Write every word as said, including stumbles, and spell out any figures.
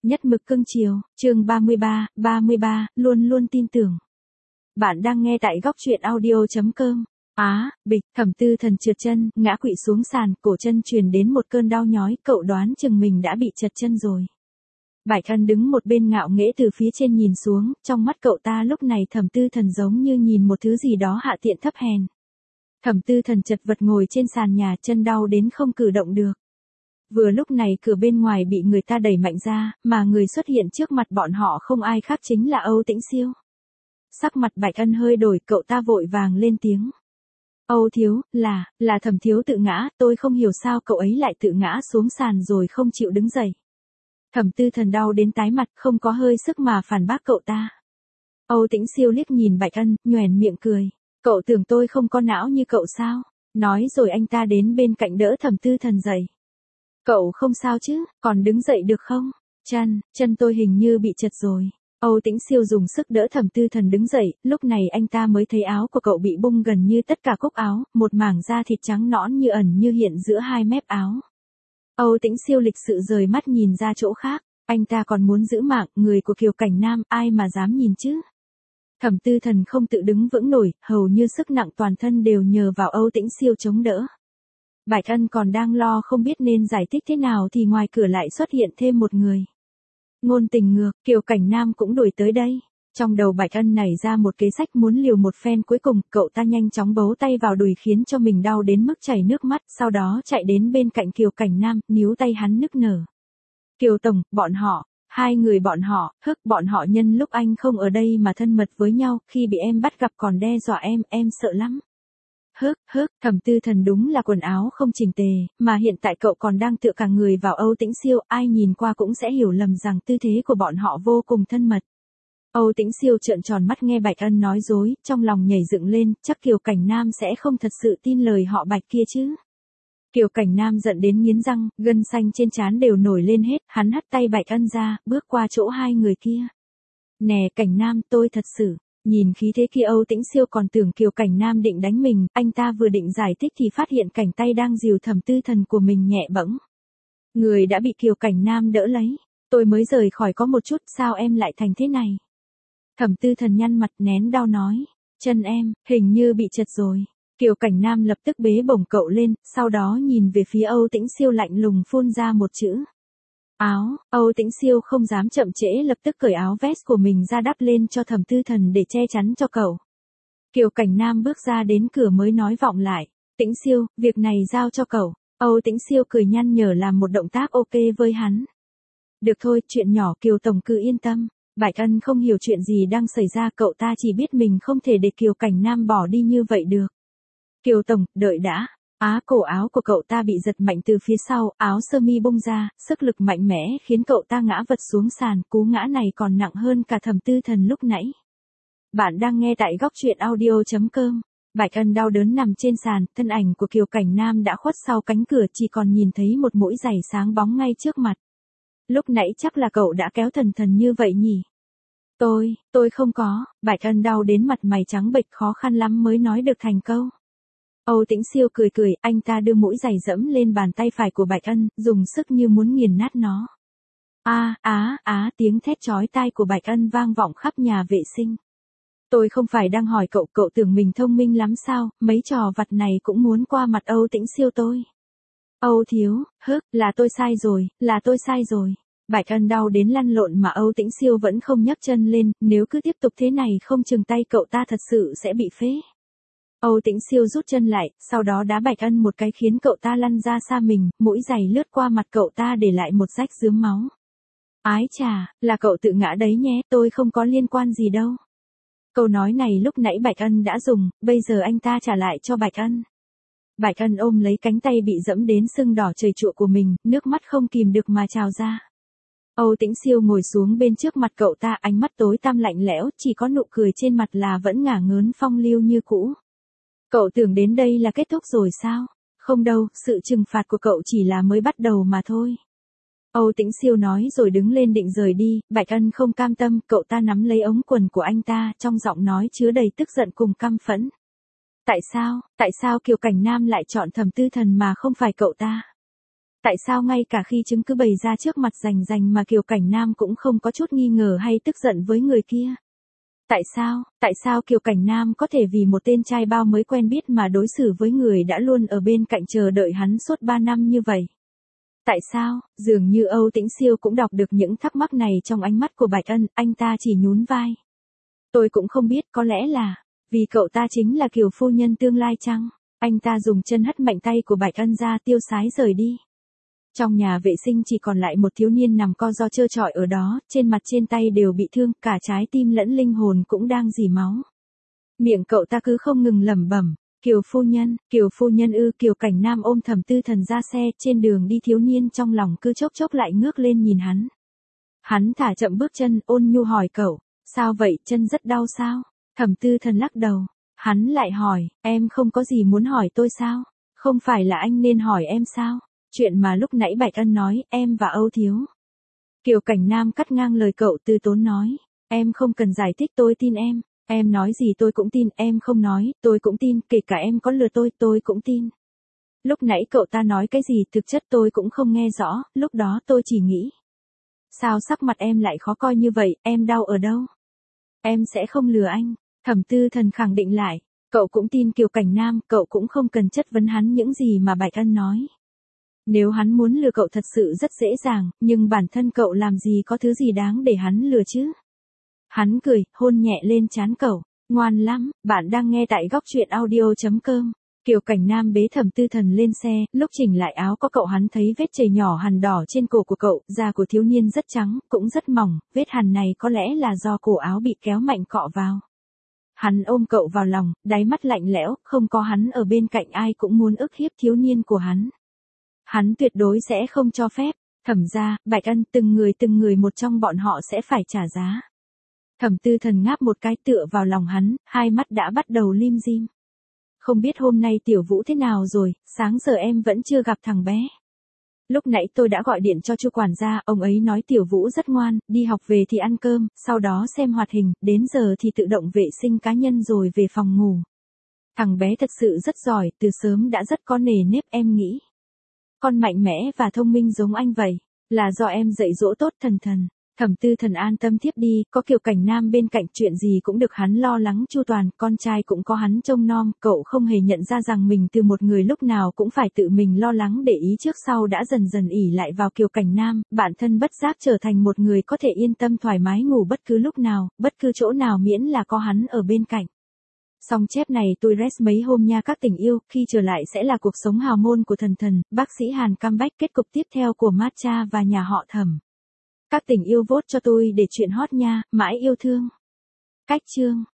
Nhất mực cưng chiều, chương ba mươi ba, ba mươi ba, luôn luôn tin tưởng. Bạn đang nghe tại góc truyện audio chấm com. Á, bịch, Thẩm Tư Thần trượt chân, ngã quỵ xuống sàn, cổ chân truyền đến một cơn đau nhói, cậu đoán chừng mình đã bị trật chân rồi. Bạch Ân đứng một bên ngạo nghễ từ phía trên nhìn xuống, trong mắt cậu ta lúc này Thẩm Tư Thần giống như nhìn một thứ gì đó hạ tiện thấp hèn. Thẩm Tư Thần chật vật ngồi trên sàn nhà, chân đau đến không cử động được. Vừa lúc này cửa bên ngoài bị người ta đẩy mạnh ra, mà người xuất hiện trước mặt bọn họ không ai khác chính là Âu Tĩnh Siêu. Sắc mặt Bạch Ân hơi đổi, cậu ta vội vàng lên tiếng. Âu thiếu, là, là Thẩm thiếu tự ngã, tôi không hiểu sao cậu ấy lại tự ngã xuống sàn rồi không chịu đứng dậy. Thẩm Tư Thần đau đến tái mặt, không có hơi sức mà phản bác cậu ta. Âu Tĩnh Siêu liếc nhìn Bạch Ân, nhoẻn miệng cười. Cậu tưởng tôi không có não như cậu sao? Nói rồi anh ta đến bên cạnh đỡ Thẩm Tư Thần dậy. Cậu không sao chứ, còn đứng dậy được không? Chân, chân tôi hình như bị trật rồi. Âu Tĩnh Siêu dùng sức đỡ Thẩm Tư Thần đứng dậy, lúc này anh ta mới thấy áo của cậu bị bung gần như tất cả cúc áo, một mảng da thịt trắng nõn như ẩn như hiện giữa hai mép áo. Âu Tĩnh Siêu lịch sự rời mắt nhìn ra chỗ khác, anh ta còn muốn giữ mạng, người của Kiều Cảnh Nam, ai mà dám nhìn chứ? Thẩm Tư Thần không tự đứng vững nổi, hầu như sức nặng toàn thân đều nhờ vào Âu Tĩnh Siêu chống đỡ. Bạch Ân còn đang lo không biết nên giải thích thế nào thì ngoài cửa lại xuất hiện thêm một người. Ngôn Tình Ngược, Kiều Cảnh Nam cũng đuổi tới đây. Trong đầu Bạch Ân nảy ra một kế sách muốn liều một phen cuối cùng, cậu ta nhanh chóng bấu tay vào đùi khiến cho mình đau đến mức chảy nước mắt, sau đó chạy đến bên cạnh Kiều Cảnh Nam, níu tay hắn nức nở. Kiều Tổng, bọn họ, hai người bọn họ, hức bọn họ nhân lúc anh không ở đây mà thân mật với nhau, khi bị em bắt gặp còn đe dọa em, em sợ lắm. Hức, hức, Thẩm Tư Thần đúng là quần áo không chỉnh tề, mà hiện tại cậu còn đang tựa cả người vào Âu Tĩnh Siêu, ai nhìn qua cũng sẽ hiểu lầm rằng tư thế của bọn họ vô cùng thân mật. Âu Tĩnh Siêu trợn tròn mắt nghe Bạch Ân nói dối, trong lòng nhảy dựng lên, chắc Kiều Cảnh Nam sẽ không thật sự tin lời họ Bạch kia chứ. Kiều Cảnh Nam giận đến nghiến răng, gân xanh trên trán đều nổi lên hết, hắn hất tay Bạch Ân ra, bước qua chỗ hai người kia. Nè Cảnh Nam, tôi thật sự. Nhìn khí thế kia Âu Tĩnh Siêu còn tưởng Kiều Cảnh Nam định đánh mình, anh ta vừa định giải thích thì phát hiện cảnh tay đang dìu Thẩm Tư Thần của mình nhẹ bẫng. Người đã bị Kiều Cảnh Nam đỡ lấy. Tôi mới rời khỏi có một chút, sao em lại thành thế này? Thẩm Tư Thần nhăn mặt nén đau nói. Chân em, hình như bị trật rồi. Kiều Cảnh Nam lập tức bế bổng cậu lên, sau đó nhìn về phía Âu Tĩnh Siêu lạnh lùng phun ra một chữ. Áo, Âu Tĩnh Siêu không dám chậm trễ lập tức cởi áo vest của mình ra đắp lên cho Thẩm Tư Thần để che chắn cho cậu. Kiều Cảnh Nam bước ra đến cửa mới nói vọng lại. Tĩnh Siêu, việc này giao cho cậu. Âu Tĩnh Siêu cười nhăn nhở làm một động tác ok với hắn. Được thôi, chuyện nhỏ Kiều Tổng cứ yên tâm. Bạch Ân không hiểu chuyện gì đang xảy ra, cậu ta chỉ biết mình không thể để Kiều Cảnh Nam bỏ đi như vậy được. Kiều Tổng, đợi đã. Á, cổ áo của cậu ta bị giật mạnh từ phía sau, áo sơ mi bung ra, sức lực mạnh mẽ khiến cậu ta ngã vật xuống sàn, cú ngã này còn nặng hơn cả Thẩm Tư Thần lúc nãy. Bạn đang nghe tại góc truyện audio chấm com. Bạch Ân đau đớn nằm trên sàn, thân ảnh của Kiều Cảnh Nam đã khuất sau cánh cửa, chỉ còn nhìn thấy một mũi giày sáng bóng ngay trước mặt. Lúc nãy chắc là cậu đã kéo Thần Thần như vậy nhỉ? Tôi, tôi không có. Bạch Ân đau đến mặt mày trắng bệch, khó khăn lắm mới nói được thành câu. Âu Tĩnh Siêu cười cười, anh ta đưa mũi giày dẫm lên bàn tay phải của Bạch Ân, dùng sức như muốn nghiền nát nó. A, á, á, tiếng thét chói tai của Bạch Ân vang vọng khắp nhà vệ sinh. Tôi không phải đang hỏi cậu, cậu tưởng mình thông minh lắm sao, mấy trò vặt này cũng muốn qua mặt Âu Tĩnh Siêu tôi. Âu thiếu, hức, là tôi sai rồi, là tôi sai rồi. Bạch Ân đau đến lăn lộn mà Âu Tĩnh Siêu vẫn không nhấc chân lên, nếu cứ tiếp tục thế này không chừng tay cậu ta thật sự sẽ bị phế. Âu Tĩnh Siêu rút chân lại, sau đó đá Bạch Ân một cái khiến cậu ta lăn ra xa mình, mũi giày lướt qua mặt cậu ta để lại một rách rướm máu. Ái chà, là cậu tự ngã đấy nhé, tôi không có liên quan gì đâu. Câu nói này lúc nãy Bạch Ân đã dùng, bây giờ anh ta trả lại cho Bạch Ân. Bạch Ân ôm lấy cánh tay bị dẫm đến sưng đỏ trời trụa của mình, nước mắt không kìm được mà trào ra. Âu Tĩnh Siêu ngồi xuống bên trước mặt cậu ta, ánh mắt tối tăm lạnh lẽo, chỉ có nụ cười trên mặt là vẫn ngả ngớn phong lưu như cũ. Cậu tưởng đến đây là kết thúc rồi sao? Không đâu, sự trừng phạt của cậu chỉ là mới bắt đầu mà thôi. Âu Tĩnh Siêu nói rồi đứng lên định rời đi, Bạch Ân không cam tâm, cậu ta nắm lấy ống quần của anh ta, trong giọng nói chứa đầy tức giận cùng căm phẫn. Tại sao, tại sao Kiều Cảnh Nam lại chọn Thẩm Tư Thần mà không phải cậu ta? Tại sao ngay cả khi chứng cứ bày ra trước mặt rành rành mà Kiều Cảnh Nam cũng không có chút nghi ngờ hay tức giận với người kia? Tại sao, tại sao Kiều Cảnh Nam có thể vì một tên trai bao mới quen biết mà đối xử với người đã luôn ở bên cạnh chờ đợi hắn suốt ba năm như vậy? Tại sao, dường như Âu Tĩnh Siêu cũng đọc được những thắc mắc này trong ánh mắt của Bạch Ân, anh ta chỉ nhún vai. Tôi cũng không biết, có lẽ là, vì cậu ta chính là Kiều phu nhân tương lai chăng? Anh ta dùng chân hất mạnh tay của Bạch Ân ra tiêu sái rời đi. Trong nhà vệ sinh chỉ còn lại một thiếu niên nằm co ro trơ trọi ở đó, trên mặt trên tay đều bị thương, cả trái tim lẫn linh hồn cũng đang rỉ máu. Miệng cậu ta cứ không ngừng lẩm bẩm, Kiều phu nhân, Kiều phu nhân ư. Kiều Cảnh Nam ôm Thẩm Tư Thần ra xe, trên đường đi thiếu niên trong lòng cứ chốc chốc lại ngước lên nhìn hắn. Hắn thả chậm bước chân, ôn nhu hỏi cậu, sao vậy, chân rất đau sao? Thẩm Tư Thần lắc đầu. Hắn lại hỏi, em không có gì muốn hỏi tôi sao? Không phải là anh nên hỏi em sao? Chuyện mà lúc nãy Bạch Ân nói, em và Âu Thiếu. Kiều Cảnh Nam cắt ngang lời cậu, từ tốn nói, em không cần giải thích, tôi tin em. Em nói gì tôi cũng tin, em không nói, tôi cũng tin, kể cả em có lừa tôi, tôi cũng tin. Lúc nãy cậu ta nói cái gì thực chất tôi cũng không nghe rõ, lúc đó tôi chỉ nghĩ. Sao sắc mặt em lại khó coi như vậy, em đau ở đâu? Em sẽ không lừa anh. Thẩm Tư Thần khẳng định lại, cậu cũng tin Kiều Cảnh Nam, cậu cũng không cần chất vấn hắn những gì mà Bạch Ân nói. Nếu hắn muốn lừa cậu thật sự rất dễ dàng, nhưng bản thân cậu làm gì có thứ gì đáng để hắn lừa chứ? Hắn cười, hôn nhẹ lên trán cậu, ngoan lắm, bạn đang nghe tại góc truyện audio chấm com. Kiều Cảnh Nam bế Thẩm Tư Thần lên xe, lúc chỉnh lại áo có cậu hắn thấy vết chảy nhỏ hằn đỏ trên cổ của cậu, da của thiếu niên rất trắng, cũng rất mỏng, vết hằn này có lẽ là do cổ áo bị kéo mạnh cọ vào. Hắn ôm cậu vào lòng, đáy mắt lạnh lẽo, không có hắn ở bên cạnh ai cũng muốn ức hiếp thiếu niên của hắn. Hắn tuyệt đối sẽ không cho phép. Thẩm gia, Bạch Ân, từng người từng người một trong bọn họ sẽ phải trả giá. Thẩm Tư Thần ngáp một cái tựa vào lòng hắn, hai mắt đã bắt đầu lim dim. Không biết hôm nay Tiểu Vũ thế nào rồi, sáng giờ em vẫn chưa gặp thằng bé. Lúc nãy tôi đã gọi điện cho Chu quản gia, ông ấy nói Tiểu Vũ rất ngoan, đi học về thì ăn cơm, sau đó xem hoạt hình, đến giờ thì tự động vệ sinh cá nhân rồi về phòng ngủ. Thằng bé thật sự rất giỏi, từ sớm đã rất có nề nếp, em nghĩ. Con mạnh mẽ và thông minh giống anh vậy, là do em dạy dỗ tốt. Thần Thần. Thẩm Tư Thần an tâm tiếp đi, có Kiều Cảnh Nam bên cạnh chuyện gì cũng được hắn lo lắng chu toàn, con trai cũng có hắn trông nom, cậu không hề nhận ra rằng mình từ một người lúc nào cũng phải tự mình lo lắng để ý trước sau đã dần dần ỷ lại vào Kiều Cảnh Nam, bản thân bất giác trở thành một người có thể yên tâm thoải mái ngủ bất cứ lúc nào, bất cứ chỗ nào miễn là có hắn ở bên cạnh. Xong chép này tôi rest mấy hôm nha các tình yêu, khi trở lại sẽ là cuộc sống hào môn của Thần Thần, bác sĩ Hàn comeback, kết cục tiếp theo của Matcha và nhà họ Thẩm. Các tình yêu vote cho tôi để chuyện hot nha, mãi yêu thương. Cách chương